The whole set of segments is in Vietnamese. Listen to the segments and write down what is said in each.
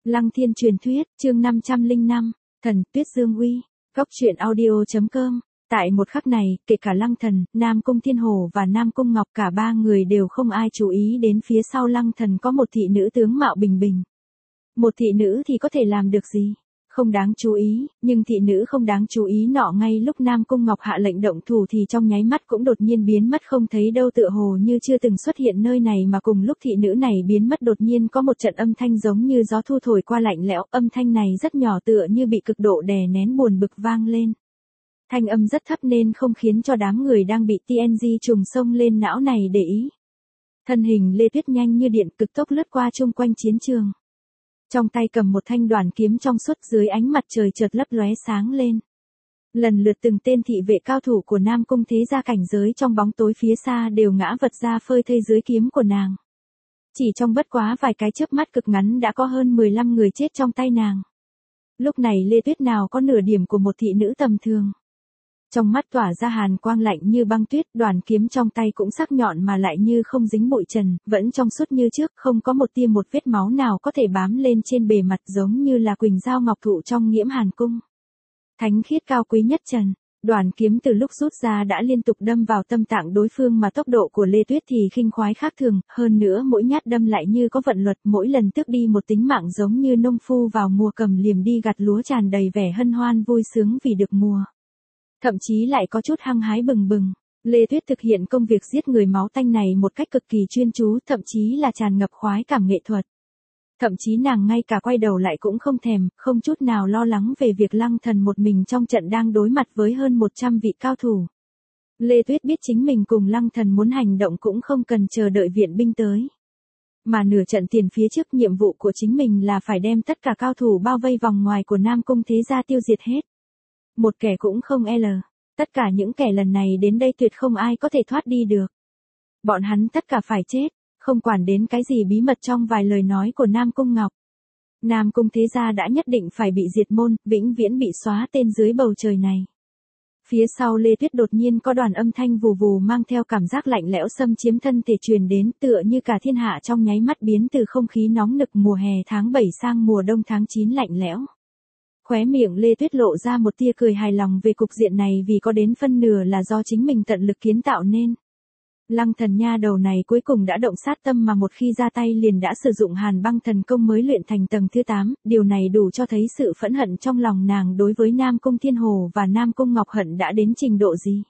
Lăng Thiên truyền thuyết, chương 505, Thần, Tuyết Dương Uy, Cốc truyện audio.com. Tại một khắc này, kể cả Lăng Thần, Nam Cung Thiên Hổ và Nam Cung Ngọc cả ba người đều không ai chú ý đến phía sau Lăng Thần có một thị nữ tướng mạo bình bình. Một thị nữ thì có thể làm được gì? Không đáng chú ý, nhưng thị nữ không đáng chú ý nọ ngay lúc Nam Cung Ngọc hạ lệnh động thủ thì trong nháy mắt cũng đột nhiên biến mất không thấy đâu, tựa hồ như chưa từng xuất hiện nơi này, mà cùng lúc thị nữ này biến mất đột nhiên có một trận âm thanh giống như gió thu thổi qua lạnh lẽo, âm thanh này rất nhỏ tựa như bị cực độ đè nén buồn bực vang lên. Thanh âm rất thấp nên không khiến cho đám người đang bị TNG trùng xông lên não này để ý. Thân hình Lê Tuyết nhanh như điện cực tốc lướt qua chung quanh chiến trường. Trong tay cầm một thanh đoàn kiếm trong suốt, dưới ánh mặt trời chợt lấp lóe sáng lên. Lần lượt từng tên thị vệ cao thủ của Nam Cung thế gia cảnh giới trong bóng tối phía xa đều ngã vật ra phơi thây dưới kiếm của nàng. Chỉ trong bất quá vài cái chớp mắt cực ngắn đã có hơn 15 người chết trong tay nàng. Lúc này Lê Tuyết nào có nửa điểm của một thị nữ tầm thường. Trong mắt tỏa ra hàn quang lạnh như băng tuyết, đoàn kiếm trong tay cũng sắc nhọn mà lại như không dính bụi trần, vẫn trong suốt như trước, không có một tia một vết máu nào có thể bám lên trên bề mặt, giống như là quỳnh dao ngọc thụ trong nghiễm hàn cung. Thánh khiết cao quý nhất trần, đoàn kiếm từ lúc rút ra đã liên tục đâm vào tâm tạng đối phương, mà tốc độ của Lê Tuyết thì khinh khoái khác thường, hơn nữa mỗi nhát đâm lại như có vận luật, mỗi lần tước đi một tính mạng, giống như nông phu vào mùa cầm liềm đi gặt lúa, tràn đầy vẻ hân hoan vui sướng vì được mùa. Thậm chí lại có chút hăng hái bừng bừng. Lê Tuyết thực hiện công việc giết người máu tanh này một cách cực kỳ chuyên chú, thậm chí là tràn ngập khoái cảm nghệ thuật. Thậm chí nàng ngay cả quay đầu lại cũng không thèm, không chút nào lo lắng về việc Lăng Thần một mình trong trận đang đối mặt với hơn 100 vị cao thủ. Lê Tuyết biết chính mình cùng Lăng Thần muốn hành động cũng không cần chờ đợi viện binh tới. Mà nửa trận tiền phía trước, nhiệm vụ của chính mình là phải đem tất cả cao thủ bao vây vòng ngoài của Nam Cung thế gia tiêu diệt hết. Một kẻ cũng không tất cả những kẻ lần này đến đây tuyệt không ai có thể thoát đi được. Bọn hắn tất cả phải chết, không quản đến cái gì bí mật trong vài lời nói của Nam Cung Ngọc. Nam Cung thế gia đã nhất định phải bị diệt môn, vĩnh viễn bị xóa tên dưới bầu trời này. Phía sau Lê Tuyết đột nhiên có đoàn âm thanh vù vù mang theo cảm giác lạnh lẽo xâm chiếm thân thể truyền đến, tựa như cả thiên hạ trong nháy mắt biến từ không khí nóng nực mùa hè tháng 7 sang mùa đông tháng 9 lạnh lẽo. Khóe miệng Lê Tuyết lộ ra một tia cười hài lòng về cục diện này, vì có đến phân nửa là do chính mình tận lực kiến tạo nên. Lăng Thần nha đầu này cuối cùng đã động sát tâm, mà một khi ra tay liền đã sử dụng Hàn Băng thần công mới luyện thành tầng thứ 8, điều này đủ cho thấy sự phẫn hận trong lòng nàng đối với Nam Cung Thiên Hồ và Nam Cung Ngọc hận đã đến trình độ gì.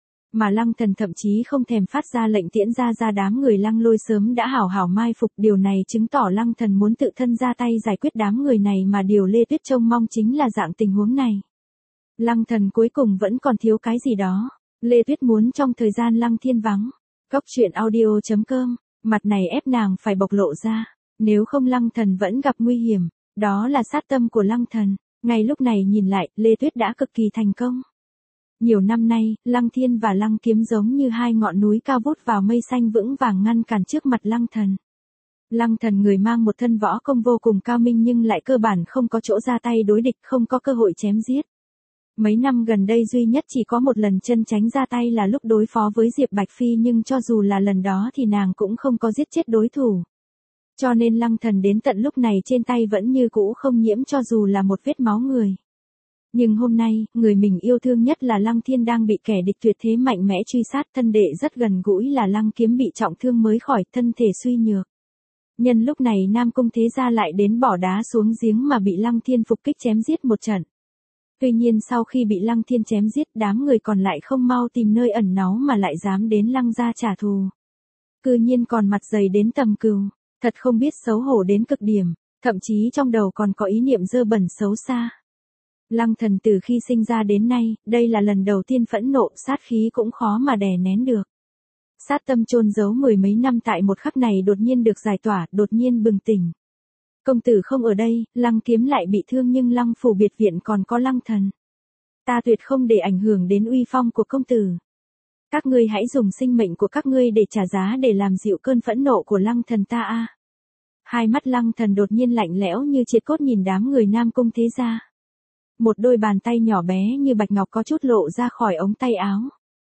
Mà Lăng Thần thậm chí không thèm phát ra lệnh tiễn ra đám người Lăng Lôi sớm đã hảo hảo mai phục, điều này chứng tỏ Lăng Thần muốn tự thân ra tay giải quyết đám người này, mà điều Lê Tuyết trông mong chính là dạng tình huống này. Lăng Thần cuối cùng vẫn còn thiếu cái gì đó. Lê Tuyết muốn trong thời gian Lăng Thiên vắng, Cốc truyện audio.com, mặt này ép nàng phải bộc lộ ra, nếu không Lăng Thần vẫn gặp nguy hiểm. Đó là sát tâm của Lăng Thần. Ngay lúc này nhìn lại, Lê Tuyết đã cực kỳ thành công. Nhiều năm nay, Lăng Thiên và Lăng Kiếm giống như hai ngọn núi cao vút vào mây xanh vững vàng ngăn cản trước mặt Lăng Thần. Lăng Thần người mang một thân võ công vô cùng cao minh nhưng lại cơ bản không có chỗ ra tay đối địch, không có cơ hội chém giết. Mấy năm gần đây duy nhất chỉ có một lần chân tránh ra tay là lúc đối phó với Diệp Bạch Phi, nhưng cho dù là lần đó thì nàng cũng không có giết chết đối thủ. Cho nên Lăng Thần đến tận lúc này trên tay vẫn như cũ không nhiễm cho dù là một vết máu người. Nhưng hôm nay, người mình yêu thương nhất là Lăng Thiên đang bị kẻ địch tuyệt thế mạnh mẽ truy sát, thân đệ rất gần gũi là Lăng Kiếm bị trọng thương mới khỏi, thân thể suy nhược. Nhân lúc này Nam Cung thế gia lại đến bỏ đá xuống giếng mà bị Lăng Thiên phục kích chém giết một trận. Tuy nhiên sau khi bị Lăng Thiên chém giết, đám người còn lại không mau tìm nơi ẩn náu mà lại dám đến Lăng gia trả thù. Cư nhiên còn mặt dày đến tầm cừu, thật không biết xấu hổ đến cực điểm, thậm chí trong đầu còn có ý niệm dơ bẩn xấu xa. Lăng Thần từ khi sinh ra đến nay, đây là lần đầu tiên phẫn nộ, sát khí cũng khó mà đè nén được. Sát tâm chôn giấu mười mấy năm tại một khắc này đột nhiên được giải tỏa, đột nhiên bừng tỉnh. Công tử không ở đây, Lăng Kiếm lại bị thương nhưng Lăng phủ biệt viện còn có Lăng Thần. Ta tuyệt không để ảnh hưởng đến uy phong của công tử. Các ngươi hãy dùng sinh mệnh của các ngươi để trả giá, để làm dịu cơn phẫn nộ của Lăng Thần ta a. Hai mắt Lăng Thần đột nhiên lạnh lẽo như triệt cốt nhìn đám người Nam Cung thế gia. Một đôi bàn tay nhỏ bé như bạch ngọc có chút lộ ra khỏi ống tay áo.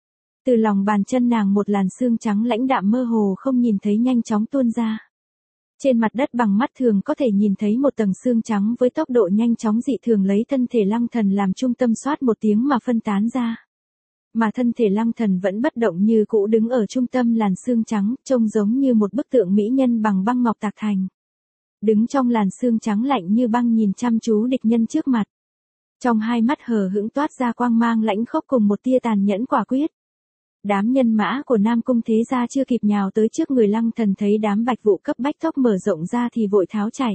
Từ lòng bàn chân nàng một làn xương trắng lãnh đạm mơ hồ không nhìn thấy nhanh chóng tuôn ra. Trên mặt đất bằng mắt thường có thể nhìn thấy một tầng xương trắng với tốc độ nhanh chóng dị thường lấy thân thể Lăng Thần làm trung tâm xoát một tiếng mà phân tán ra. Mà thân thể Lăng Thần vẫn bất động như cũ đứng ở trung tâm làn xương trắng, trông giống như một bức tượng mỹ nhân bằng băng ngọc tạc thành. Đứng trong làn xương trắng lạnh như băng nhìn chăm chú địch nhân trước mặt. Trong hai mắt hờ hững toát ra quang mang lãnh khốc cùng một tia tàn nhẫn quả quyết. Đám nhân mã của Nam Cung thế gia chưa kịp nhào tới trước người Lăng Thần thấy đám bạch vụ cấp bách tốc mở rộng ra thì vội tháo chạy.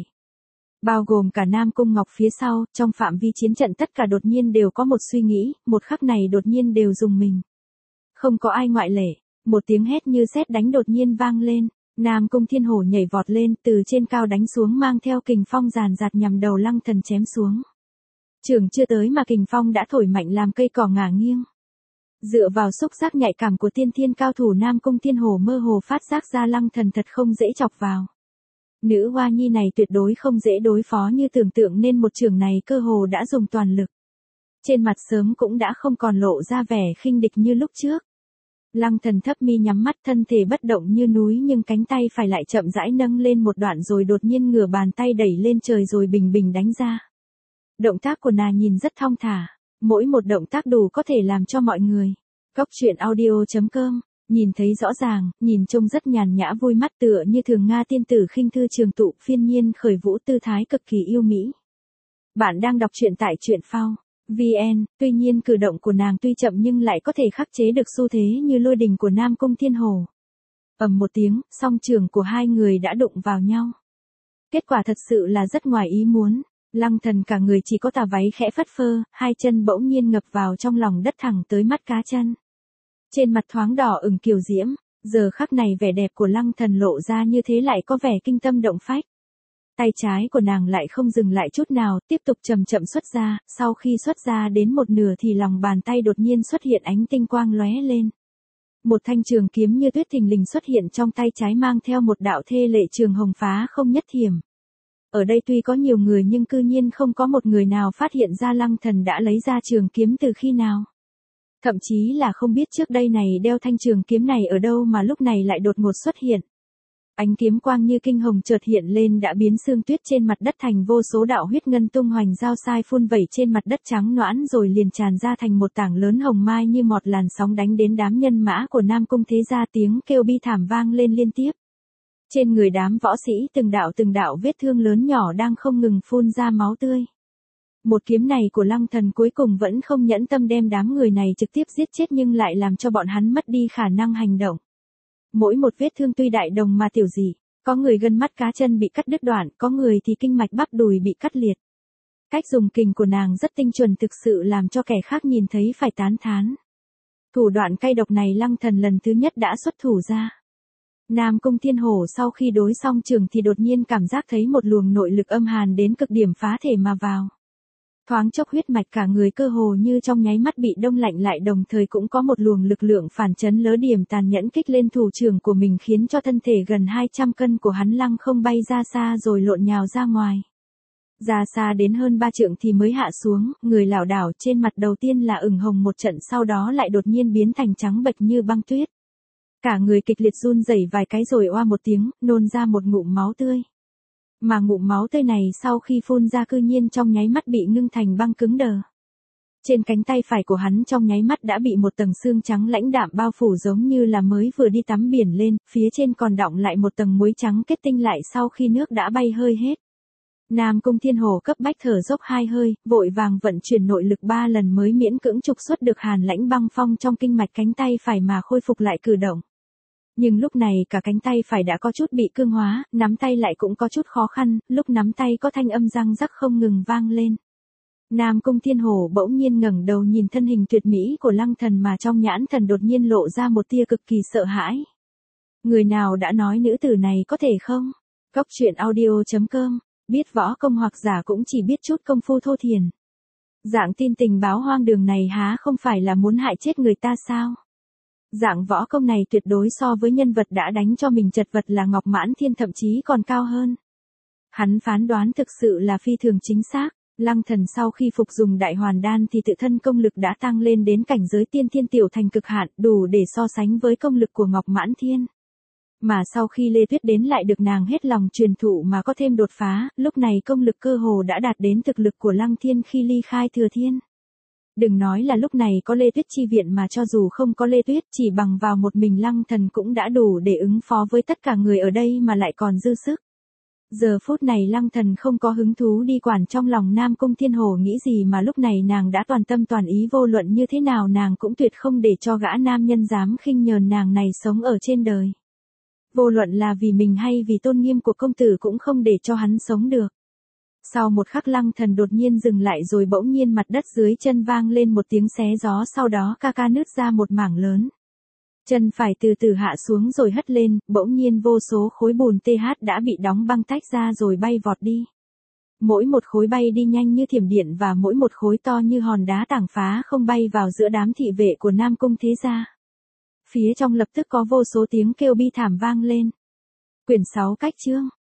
Bao gồm cả Nam Cung Ngọc phía sau, trong phạm vi chiến trận tất cả đột nhiên đều có một suy nghĩ, một khắc này đột nhiên đều dùng mình. Không có ai ngoại lệ, một tiếng hét như sét đánh đột nhiên vang lên, Nam Cung Thiên Hổ nhảy vọt lên từ trên cao đánh xuống mang theo kình phong ràn rạt nhằm đầu Lăng Thần chém xuống. Trường chưa tới mà kình phong đã thổi mạnh làm cây cỏ ngả nghiêng. Dựa vào xúc giác nhạy cảm của tiên thiên cao thủ Nam Cung Thiên Hổ mơ hồ phát giác ra Lăng Thần thật không dễ chọc vào. Nữ hoa nhi này tuyệt đối không dễ đối phó như tưởng tượng nên một trường này cơ hồ đã dùng toàn lực. Trên mặt sớm cũng đã không còn lộ ra vẻ khinh địch như lúc trước. Lăng Thần thấp mi nhắm mắt thân thể bất động như núi nhưng cánh tay phải lại chậm rãi nâng lên một đoạn rồi đột nhiên ngửa bàn tay đẩy lên trời rồi bình bình đánh ra. Động tác của nàng nhìn rất thong thả, mỗi một động tác đủ có thể làm cho mọi người. Góc truyện audio.com nhìn thấy rõ ràng, nhìn trông rất nhàn nhã vui mắt tựa như thường Nga tiên tử khinh thư trường tụ phiên nhiên khởi vũ tư thái cực kỳ yêu mỹ. Bạn đang đọc truyện tại truyện phao VN, tuy nhiên cử động của nàng tuy chậm nhưng lại có thể khắc chế được xu thế như lôi đình của Nam Cung Thiên Hổ. Ầm một tiếng, song trường của hai người đã đụng vào nhau. Kết quả thật sự là rất ngoài ý muốn. Lăng Thần cả người chỉ có tà váy khẽ phất phơ, hai chân bỗng nhiên ngập vào trong lòng đất thẳng tới mắt cá chân. Trên mặt thoáng đỏ ửng kiều diễm, giờ khắc này vẻ đẹp của Lăng Thần lộ ra như thế lại có vẻ kinh tâm động phách. Tay trái của nàng lại không dừng lại chút nào, tiếp tục chậm chậm xuất ra, sau khi xuất ra đến một nửa thì lòng bàn tay đột nhiên xuất hiện ánh tinh quang lóe lên. Một thanh trường kiếm như tuyết thình lình xuất hiện trong tay trái mang theo một đạo thê lệ trường hồng phá không nhất thiểm. Ở đây tuy có nhiều người nhưng cư nhiên không có một người nào phát hiện ra Lăng Thần đã lấy ra trường kiếm từ khi nào. Thậm chí là không biết trước đây này đeo thanh trường kiếm này ở đâu mà lúc này lại đột ngột xuất hiện. Ánh kiếm quang như kinh hồng chợt hiện lên đã biến sương tuyết trên mặt đất thành vô số đạo huyết ngân tung hoành giao sai phun vẩy trên mặt đất trắng noãn rồi liền tràn ra thành một tảng lớn hồng mai như một làn sóng đánh đến đám nhân mã của Nam Cung thế gia tiếng kêu bi thảm vang lên liên tiếp. Trên người đám võ sĩ từng đạo vết thương lớn nhỏ đang không ngừng phun ra máu tươi. Một kiếm này của Lăng Thần cuối cùng vẫn không nhẫn tâm đem đám người này trực tiếp giết chết nhưng lại làm cho bọn hắn mất đi khả năng hành động. Mỗi một vết thương tuy đại đồng mà tiểu dị, có người gân mắt cá chân bị cắt đứt đoạn, có người thì kinh mạch bắp đùi bị cắt liệt. Cách dùng kình của nàng rất tinh chuẩn thực sự làm cho kẻ khác nhìn thấy phải tán thán. Thủ đoạn cay độc này Lăng Thần lần thứ nhất đã xuất thủ ra. Nam Cung Thiên Hổ sau khi đối xong trường thì đột nhiên cảm giác thấy một luồng nội lực âm hàn đến cực điểm phá thể mà vào. Thoáng chốc huyết mạch cả người cơ hồ như trong nháy mắt bị đông lạnh lại đồng thời cũng có một luồng lực lượng phản chấn lớ điểm tàn nhẫn kích lên thủ trưởng của mình khiến cho thân thể gần 200 cân của hắn lăng không bay ra xa rồi lộn nhào ra ngoài. Ra xa đến hơn 3 trượng thì mới hạ xuống, người lảo đảo trên mặt đầu tiên là ửng hồng một trận sau đó lại đột nhiên biến thành trắng bệch như băng tuyết. Cả người kịch liệt run rẩy vài cái rồi oa một tiếng, nôn ra một ngụm máu tươi. Mà ngụm máu tươi này sau khi phun ra cư nhiên trong nháy mắt bị ngưng thành băng cứng đờ. Trên cánh tay phải của hắn trong nháy mắt đã bị một tầng xương trắng lãnh đạm bao phủ giống như là mới vừa đi tắm biển lên, phía trên còn đọng lại một tầng muối trắng kết tinh lại sau khi nước đã bay hơi hết. Nam Cung Thiên Hổ cấp bách thở dốc 2 hơi, vội vàng vận chuyển nội lực 3 lần mới miễn cưỡng trục xuất được hàn lãnh băng phong trong kinh mạch cánh tay phải mà khôi phục lại cử động. Nhưng lúc này cả cánh tay phải đã có chút bị cương hóa, nắm tay lại cũng có chút khó khăn, lúc nắm tay có thanh âm răng rắc không ngừng vang lên. Nam Cung Thiên Hổ bỗng nhiên ngẩng đầu nhìn thân hình tuyệt mỹ của Lăng Thần mà trong nhãn thần đột nhiên lộ ra một tia cực kỳ sợ hãi. Người nào đã nói nữ tử này có thể không? Góc truyện audio.com, biết võ công hoặc giả cũng chỉ biết chút công phu thô thiển. Dạng tin tình báo hoang đường này há không phải là muốn hại chết người ta sao? Dạng võ công này tuyệt đối so với nhân vật đã đánh cho mình chật vật là Ngọc Mãn Thiên thậm chí còn cao hơn. Hắn phán đoán thực sự là phi thường chính xác, Lăng Thần sau khi phục dùng đại hoàn đan thì tự thân công lực đã tăng lên đến cảnh giới tiên thiên tiểu thành cực hạn đủ để so sánh với công lực của Ngọc Mãn Thiên. Mà sau khi Lê Tuyết đến lại được nàng hết lòng truyền thụ mà có thêm đột phá, lúc này công lực cơ hồ đã đạt đến thực lực của Lăng Thiên khi ly khai Thừa Thiên. Đừng nói là lúc này có Lê Tuyết chi viện mà cho dù không có Lê Tuyết chỉ bằng vào một mình Lăng Thần cũng đã đủ để ứng phó với tất cả người ở đây mà lại còn dư sức. Giờ phút này Lăng Thần không có hứng thú đi quản trong lòng Nam Cung Thiên Hồ nghĩ gì mà lúc này nàng đã toàn tâm toàn ý vô luận như thế nào nàng cũng tuyệt không để cho gã nam nhân dám khinh nhờn nàng này sống ở trên đời. Vô luận là vì mình hay vì tôn nghiêm của công tử cũng không để cho hắn sống được. Sau một khắc Lăng Thần đột nhiên dừng lại rồi bỗng nhiên mặt đất dưới chân vang lên một tiếng xé gió sau đó ca nứt ra một mảng lớn. Chân phải từ từ hạ xuống rồi hất lên, bỗng nhiên vô số khối bùn TH đã bị đóng băng tách ra rồi bay vọt đi. Mỗi một khối bay đi nhanh như thiểm điện và mỗi một khối to như hòn đá tảng phá không bay vào giữa đám thị vệ của Nam Cung thế gia. Phía trong lập tức có vô số tiếng kêu bi thảm vang lên. Quyển 6 cách chương.